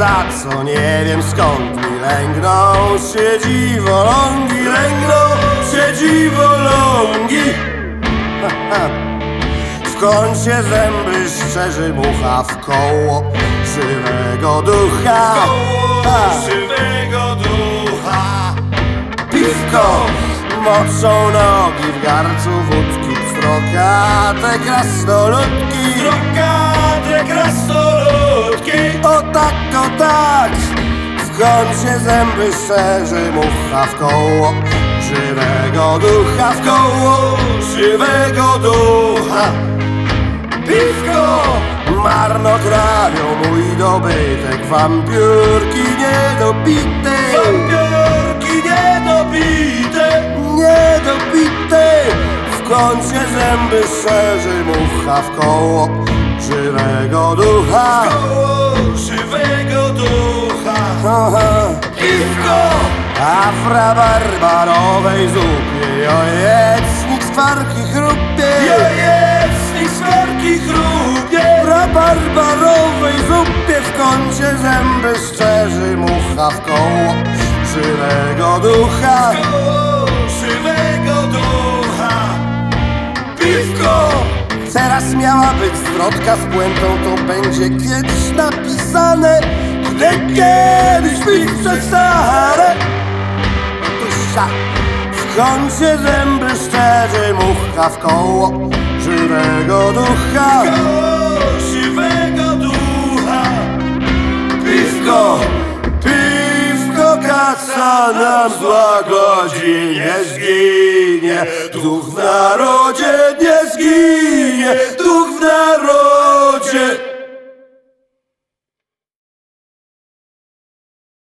za co nie wiem skąd mi lęgną się dziwolągi, lęgną się dziwolągi. W kącie zęby szczerzy mucha w koło żywego ducha, żywego ducha. Piwko moczą nogi w garcu wódki, pstrokate krasnoludki, Drogate krasnoludki. o tak, w kącie zęby szczerzy mucha w koło żywego ducha, w koło żywego ducha. Piwko marnotrawią mój dobytek, wampirki niedobite, Wampirki niedobite. niedobite. W kącie zęby szczerzy mucha w koło żywego ducha, Koło żywego ducha. aha. Piwko. A w rabarbarowej zupie jajecznik z kwarki chrupie, Jajecznik z kwarki chrupie. w rabarbarowej zupie w kącie zęby szczerzy mucha w koło żywego ducha, Koło żywego ducha. Piwko. Teraz miała być zwrotka z puentą, to będzie kiedyś napisane, gdy kiedyś pić przestanę. Otóż ja w kącie zęby szczerzy mucha w koło żywego ducha, Koło żywego ducha. piwko, piwko kaca nam złagodzi, nie zginie, duch w narodzie nie zginie.